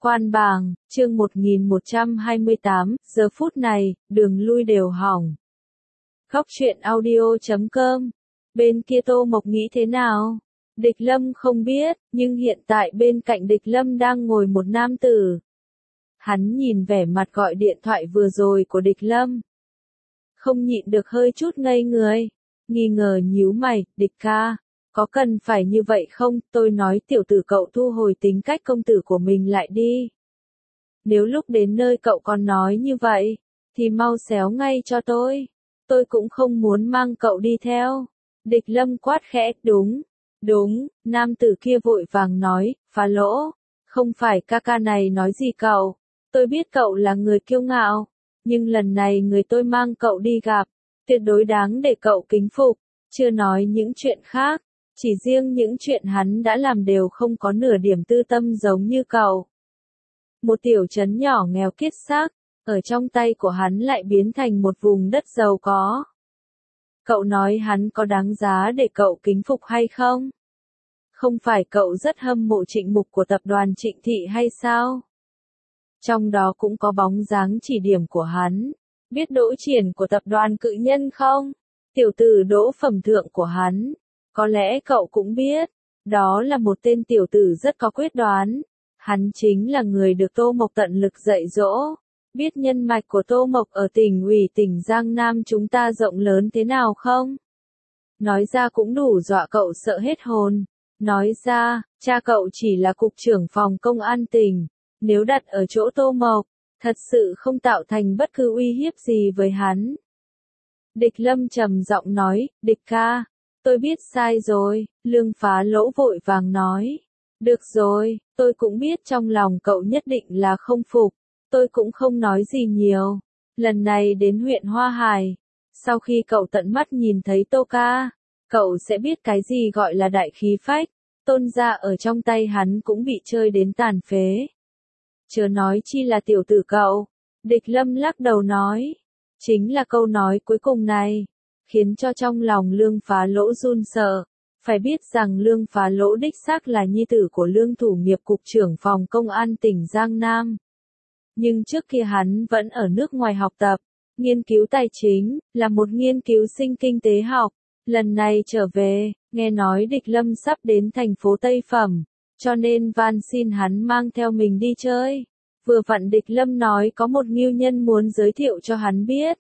Quan bàng, chương 1128, giờ phút này, đường lui đều hỏng. Khóc chuyện audio.com. Bên kia Tô Mộc nghĩ thế nào? Địch Lâm không biết, nhưng hiện tại bên cạnh Địch Lâm đang ngồi một nam tử. Hắn nhìn vẻ mặt gọi điện thoại vừa rồi của Địch Lâm. Không nhịn được hơi chút ngây người. Nghi ngờ nhíu mày, Địch ca. Có cần phải như vậy không? Tôi nói tiểu tử cậu thu hồi tính cách công tử của mình lại đi. Nếu lúc đến nơi cậu còn nói như vậy, thì mau xéo ngay cho tôi. Tôi cũng không muốn mang cậu đi theo. Địch Lâm quát khẽ, đúng, nam tử kia vội vàng nói, phá lỗ. Không phải ca ca này nói gì cậu. Tôi biết cậu là người kiêu ngạo, nhưng lần này người tôi mang cậu đi gặp, tuyệt đối đáng để cậu kính phục. Chưa nói những chuyện khác. Chỉ riêng những chuyện hắn đã làm đều không có nửa điểm tư tâm giống như cậu. Một tiểu trấn nhỏ nghèo kiết xác, ở trong tay của hắn lại biến thành một vùng đất giàu có. Cậu nói hắn có đáng giá để cậu kính phục hay không? Không phải cậu rất hâm mộ Trịnh Mục của tập đoàn Trịnh Thị hay sao? Trong đó cũng có bóng dáng chỉ điểm của hắn. Biết Đỗ Triển của tập đoàn Cự Nhân không? Tiểu tử Đỗ phẩm thượng của hắn. Có lẽ cậu cũng biết, đó là một tên tiểu tử rất có quyết đoán. Hắn chính là người được Tô Mộc tận lực dạy dỗ. Biết nhân mạch của Tô Mộc ở tỉnh ủy tỉnh Giang Nam chúng ta rộng lớn thế nào không? Nói ra cũng đủ dọa cậu sợ hết hồn. Nói ra, cha cậu chỉ là cục trưởng phòng công an tỉnh. Nếu đặt ở chỗ Tô Mộc, thật sự không tạo thành bất cứ uy hiếp gì với hắn. Địch Lâm trầm giọng nói, Địch ca. Tôi biết sai rồi, Lương Phá Lỗ vội vàng nói. Được rồi, tôi cũng biết trong lòng cậu nhất định là không phục. Tôi cũng không nói gì nhiều. Lần này đến huyện Hoa Hải. Sau khi cậu tận mắt nhìn thấy Tô ca, cậu sẽ biết cái gì gọi là đại khí phách. Tôn gia ở trong tay hắn cũng bị chơi đến tàn phế. Chớ nói chi là tiểu tử cậu. Địch Lâm lắc đầu nói. Chính là câu nói cuối cùng này. Khiến cho trong lòng Lương Phá Lỗ run sợ. Phải biết rằng Lương Phá Lỗ đích xác là nhi tử của Lương Thủ Nghiệp cục trưởng phòng công an tỉnh Giang Nam. Nhưng trước kia hắn vẫn ở nước ngoài học tập, nghiên cứu tài chính, là một nghiên cứu sinh kinh tế học. Lần này trở về, nghe nói Địch Lâm sắp đến thành phố Tây Phẩm, cho nên van xin hắn mang theo mình đi chơi. Vừa vặn Địch Lâm nói có một ngưu nhân muốn giới thiệu cho hắn biết.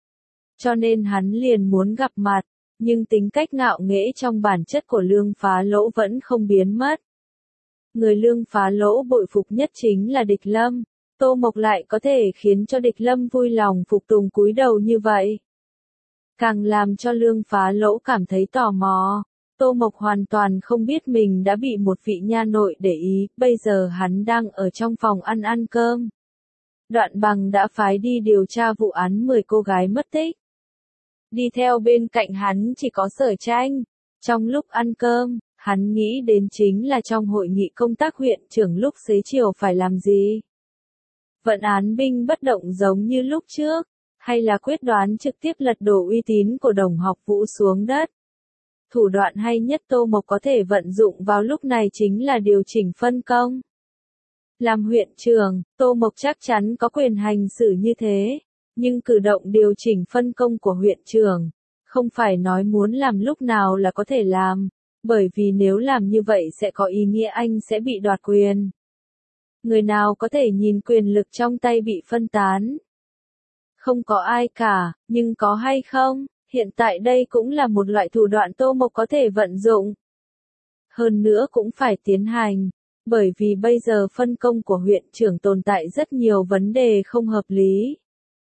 Cho nên hắn liền muốn gặp mặt, nhưng tính cách ngạo nghễ trong bản chất của Lương Phá Lỗ vẫn không biến mất. Người Lương Phá Lỗ bội phục nhất chính là Địch Lâm. Tô Mộc lại có thể khiến cho Địch Lâm vui lòng phục tùng cúi đầu như vậy. Càng làm cho Lương Phá Lỗ cảm thấy tò mò. Tô Mộc hoàn toàn không biết mình đã bị một vị nha nội để ý, bây giờ hắn đang ở trong phòng ăn cơm. Đoạn Bằng đã phái đi điều tra vụ án 10 cô gái mất tích. Đi theo bên cạnh hắn chỉ có Sở Tranh. Trong lúc ăn cơm, hắn nghĩ đến chính là trong hội nghị công tác huyện trưởng lúc xế chiều phải làm gì. Vận án binh bất động giống như lúc trước, hay là quyết đoán trực tiếp lật đổ uy tín của Đồng Học Vũ xuống đất. Thủ đoạn hay nhất Tô Mộc có thể vận dụng vào lúc này chính là điều chỉnh phân công. Làm huyện trưởng, Tô Mộc chắc chắn có quyền hành xử như thế. Nhưng cử động điều chỉnh phân công của huyện trưởng, không phải nói muốn làm lúc nào là có thể làm, bởi vì nếu làm như vậy sẽ có ý nghĩa anh sẽ bị đoạt quyền. Người nào có thể nhìn quyền lực trong tay bị phân tán? Không có ai cả, nhưng có hay không? Hiện tại đây cũng là một loại thủ đoạn Tô Mộc có thể vận dụng. Hơn nữa cũng phải tiến hành, bởi vì bây giờ phân công của huyện trưởng tồn tại rất nhiều vấn đề không hợp lý.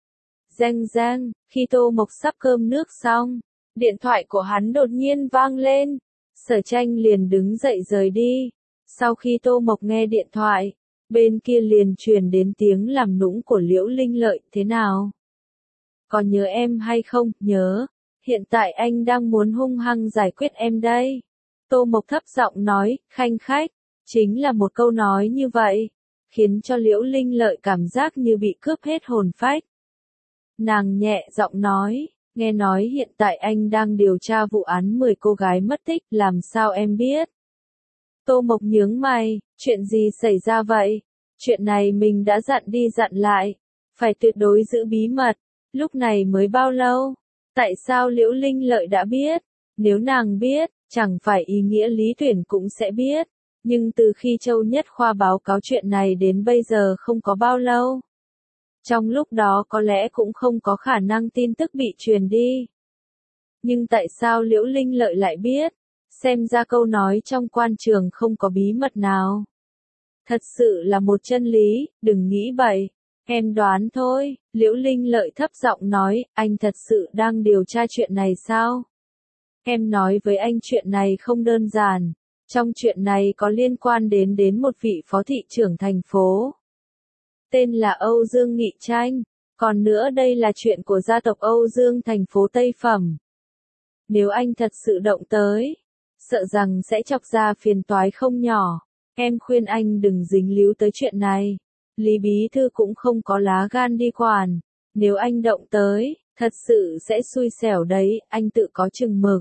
Reng, khi Tô Mộc sắp cơm nước xong, điện thoại của hắn đột nhiên vang lên. Sở Tranh liền đứng dậy rời đi. Sau khi Tô Mộc nghe điện thoại, bên kia liền truyền đến tiếng làm nũng của Liễu Linh Lợi, thế nào? Còn nhớ em hay không? Nhớ. Hiện tại anh đang muốn hung hăng giải quyết em đây. Tô Mộc thấp giọng nói, khanh khách. Chính là một câu nói như vậy, khiến cho Liễu Linh Lợi cảm giác như bị cướp hết hồn phách. Nàng nhẹ giọng nói, nghe nói hiện tại anh đang điều tra vụ án 10 cô gái mất tích, làm sao em biết? Tô Mộc nhướng mày, chuyện gì xảy ra vậy? Chuyện này mình đã dặn đi dặn lại, phải tuyệt đối giữ bí mật. Lúc này mới bao lâu? Tại sao Liễu Linh Lợi đã biết? Nếu nàng biết, chẳng phải ý nghĩa Lý Tuyển cũng sẽ biết. Nhưng từ khi Châu Nhất Khoa báo cáo chuyện này đến bây giờ không có bao lâu. Trong lúc đó có lẽ cũng không có khả năng tin tức bị truyền đi. Nhưng tại sao Liễu Linh Lợi lại biết? Xem ra câu nói trong quan trường không có bí mật nào. Thật sự là một chân lý, đừng nghĩ bậy. Em đoán thôi, Liễu Linh Lợi thấp giọng nói, anh thật sự đang điều tra chuyện này sao? Em nói với anh chuyện này không đơn giản. Trong chuyện này có liên quan đến một vị phó thị trưởng thành phố. Tên là Âu Dương Nghị Tranh. Còn nữa đây là chuyện của gia tộc Âu Dương thành phố Tây Phẩm. Nếu anh thật sự động tới, sợ rằng sẽ chọc ra phiền toái không nhỏ. Em khuyên anh đừng dính líu tới chuyện này. Lý Bí Thư cũng không có lá gan đi quản. Nếu anh động tới, thật sự sẽ xui xẻo đấy, anh tự có chừng mực.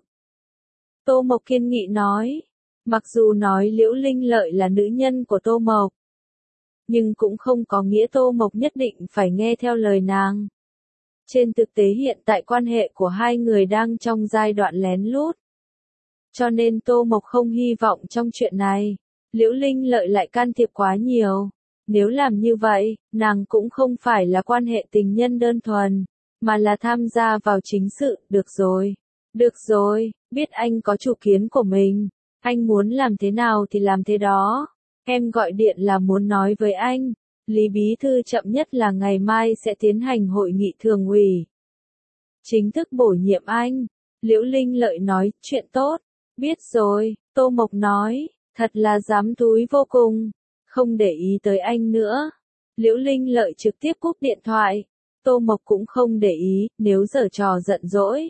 Tô Mộc kiên nghị nói. Mặc dù nói Liễu Linh Lợi là nữ nhân của Tô Mộc, nhưng cũng không có nghĩa Tô Mộc nhất định phải nghe theo lời nàng. Trên thực tế hiện tại quan hệ của hai người đang trong giai đoạn lén lút. Cho nên Tô Mộc không hy vọng trong chuyện này, Liễu Linh Lợi lại can thiệp quá nhiều. Nếu làm như vậy, nàng cũng không phải là quan hệ tình nhân đơn thuần, mà là tham gia vào chính sự, được rồi, biết anh có chủ kiến của mình, anh muốn làm thế nào thì làm thế đó. Em gọi điện là muốn nói với anh, Lý Bí Thư chậm nhất là ngày mai sẽ tiến hành hội nghị thường ủy. Chính thức bổ nhiệm anh. Liễu Linh Lợi nói, chuyện tốt. Biết rồi, Tô Mộc nói, thật là dám túi vô cùng. Không để ý tới anh nữa. Liễu Linh Lợi trực tiếp cúp điện thoại. Tô Mộc cũng không để ý, nếu giở trò giận dỗi.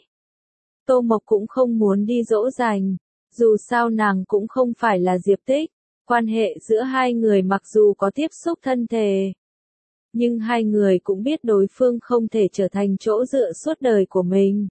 Tô Mộc cũng không muốn đi dỗ dành. Dù sao nàng cũng không phải là Diệp Tích. Quan hệ giữa hai người mặc dù có tiếp xúc thân thể, nhưng hai người cũng biết đối phương không thể trở thành chỗ dựa suốt đời của mình.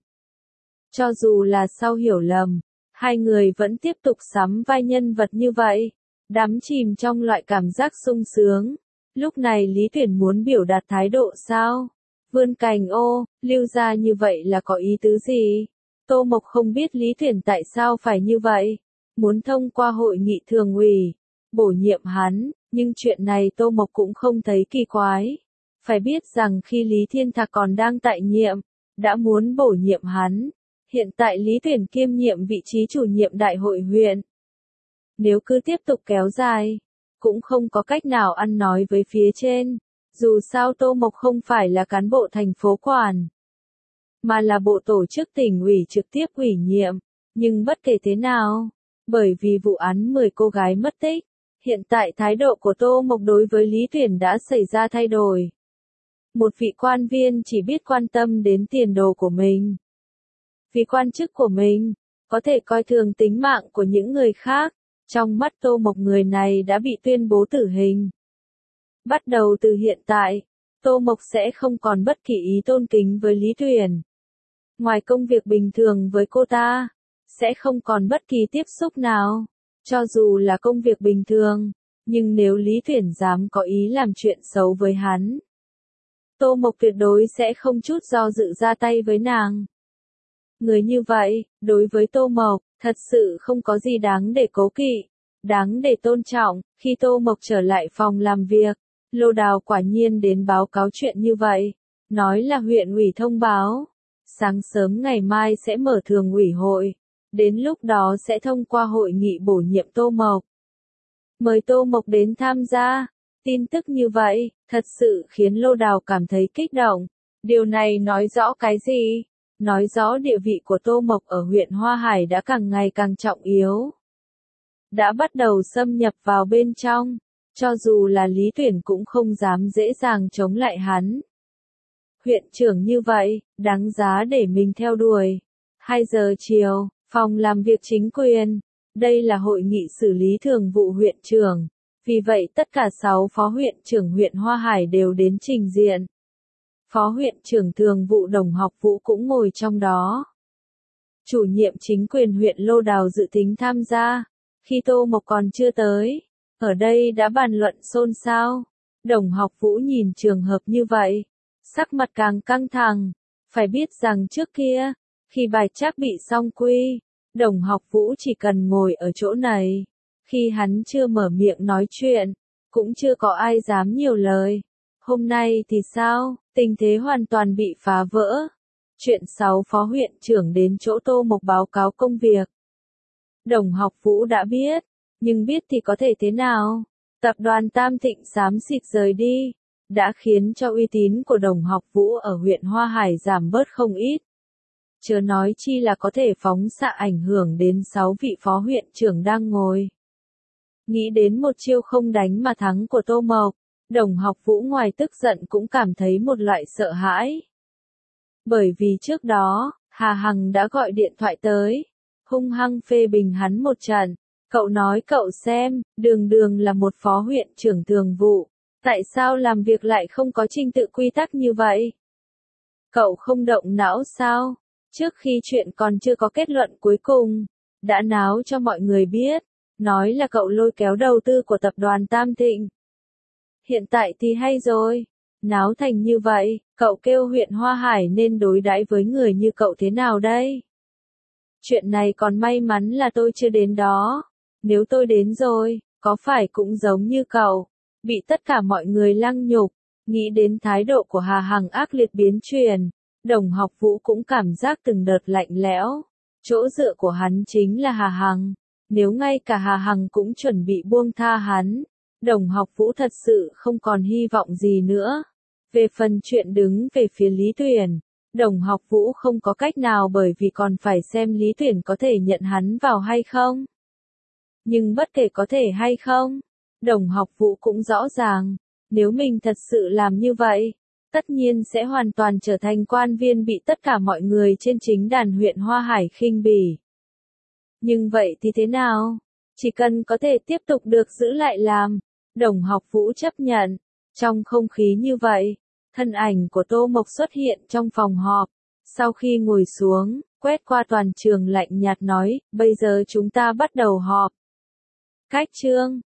Cho dù là sau hiểu lầm, hai người vẫn tiếp tục sắm vai nhân vật như vậy, đắm chìm trong loại cảm giác sung sướng. Lúc này Lý Tuyển muốn biểu đạt thái độ sao? Vươn cành ô, lưu ra như vậy là có ý tứ gì? Tô Mộc không biết Lý Tuyển tại sao phải như vậy. Muốn thông qua hội nghị thường ủy, bổ nhiệm hắn, nhưng chuyện này Tô Mộc cũng không thấy kỳ quái. Phải biết rằng khi Lý Thiên Thạc còn đang tại nhiệm, đã muốn bổ nhiệm hắn. Hiện tại Lý Tuyển kiêm nhiệm vị trí chủ nhiệm đại hội huyện. Nếu cứ tiếp tục kéo dài, cũng không có cách nào ăn nói với phía trên. Dù sao Tô Mộc không phải là cán bộ thành phố quản, mà là bộ tổ chức tỉnh ủy trực tiếp ủy nhiệm. Nhưng bất kể thế nào, bởi vì vụ án 10 cô gái mất tích, hiện tại thái độ của Tô Mộc đối với Lý Tuyển đã xảy ra thay đổi. Một vị quan viên chỉ biết quan tâm đến tiền đồ của mình. Vì quan chức của mình, có thể coi thường tính mạng của những người khác. Trong mắt Tô Mộc người này đã bị tuyên bố tử hình. Bắt đầu từ hiện tại, Tô Mộc sẽ không còn bất kỳ ý tôn kính với Lý Tuyển. Ngoài công việc bình thường với cô ta, sẽ không còn bất kỳ tiếp xúc nào. Cho dù là công việc bình thường, nhưng nếu Lý Tuyển dám có ý làm chuyện xấu với hắn, Tô Mộc tuyệt đối sẽ không chút do dự ra tay với nàng. Người như vậy, đối với Tô Mộc, thật sự không có gì đáng để cố kỵ, đáng để tôn trọng. Khi Tô Mộc trở lại phòng làm việc, Lô Đào quả nhiên đến báo cáo chuyện như vậy, nói là huyện ủy thông báo, sáng sớm ngày mai sẽ mở thường ủy hội, đến lúc đó sẽ thông qua hội nghị bổ nhiệm Tô Mộc. Mời Tô Mộc đến tham gia. Tin tức như vậy, thật sự khiến Lô Đào cảm thấy kích động. Điều này nói rõ cái gì? Nói rõ địa vị của Tô Mộc ở huyện Hoa Hải đã càng ngày càng trọng yếu. Đã bắt đầu xâm nhập vào bên trong, cho dù là Lý Tuyển cũng không dám dễ dàng chống lại hắn. Huyện trưởng như vậy, đáng giá để mình theo đuổi. 2 giờ chiều, phòng làm việc chính quyền. Đây là hội nghị xử lý thường vụ huyện trưởng. Vì vậy tất cả 6 phó huyện trưởng huyện Hoa Hải đều đến trình diện. Phó huyện trưởng thường vụ Đồng Học Vũ cũng ngồi trong đó. Chủ nhiệm chính quyền huyện Lô Đào dự tính tham gia. Khi Tô Mộc còn chưa tới, ở đây đã bàn luận xôn xao. Đồng Học Vũ nhìn trường hợp như vậy, sắc mặt càng căng thẳng. Phải biết rằng trước kia, khi Bạch Trác bị song quy, Đồng Học Vũ chỉ cần ngồi ở chỗ này. Khi hắn chưa mở miệng nói chuyện, cũng chưa có ai dám nhiều lời. Hôm nay thì sao, tình thế hoàn toàn bị phá vỡ. Chuyện 6 phó huyện trưởng đến chỗ Tô Mộc báo cáo công việc. Đồng Học Vũ đã biết, nhưng biết thì có thể thế nào? Tập đoàn Tam Thịnh xám xịt rời đi, đã khiến cho uy tín của Đồng Học Vũ ở huyện Hoa Hải giảm bớt không ít. Chớ nói chi là có thể phóng xạ ảnh hưởng đến 6 vị phó huyện trưởng đang ngồi. Nghĩ đến một chiêu không đánh mà thắng của Tô Mộc, Đồng Học Vũ ngoài tức giận cũng cảm thấy một loại sợ hãi. Bởi vì trước đó, Hà Hằng đã gọi điện thoại tới, hung hăng phê bình hắn một trận. Cậu nói cậu xem, Đường Đường là một phó huyện trưởng thường vụ, tại sao làm việc lại không có trình tự quy tắc như vậy? Cậu không động não sao? Trước khi chuyện còn chưa có kết luận cuối cùng, đã náo cho mọi người biết, nói là cậu lôi kéo đầu tư của tập đoàn Tam Thịnh. Hiện tại thì hay rồi, náo thành như vậy, cậu kêu huyện Hoa Hải nên đối đãi với người như cậu thế nào đây? Chuyện này còn may mắn là tôi chưa đến đó, nếu tôi đến rồi, có phải cũng giống như cậu, bị tất cả mọi người lăng nhục. Nghĩ đến thái độ của Hà Hằng ác liệt biến chuyển, Đồng Học Vũ cũng cảm giác từng đợt lạnh lẽo. Chỗ dựa của hắn chính là Hà Hằng, nếu ngay cả Hà Hằng cũng chuẩn bị buông tha hắn, Đồng Học Vũ thật sự không còn hy vọng gì nữa. Về phần chuyện đứng về phía Lý Tuyển, Đồng Học Vũ không có cách nào bởi vì còn phải xem Lý Tuyển có thể nhận hắn vào hay không. Nhưng bất kể có thể hay không, Đồng Học Vũ cũng rõ ràng, nếu mình thật sự làm như vậy, tất nhiên sẽ hoàn toàn trở thành quan viên bị tất cả mọi người trên chính đàn huyện Hoa Hải khinh bỉ. Nhưng vậy thì thế nào? Chỉ cần có thể tiếp tục được giữ lại làm, Đồng Học Vũ chấp nhận. Trong không khí như vậy, thân ảnh của Tô Mộc xuất hiện trong phòng họp. Sau khi ngồi xuống, quét qua toàn trường lạnh nhạt nói, bây giờ chúng ta bắt đầu họp. Cách chương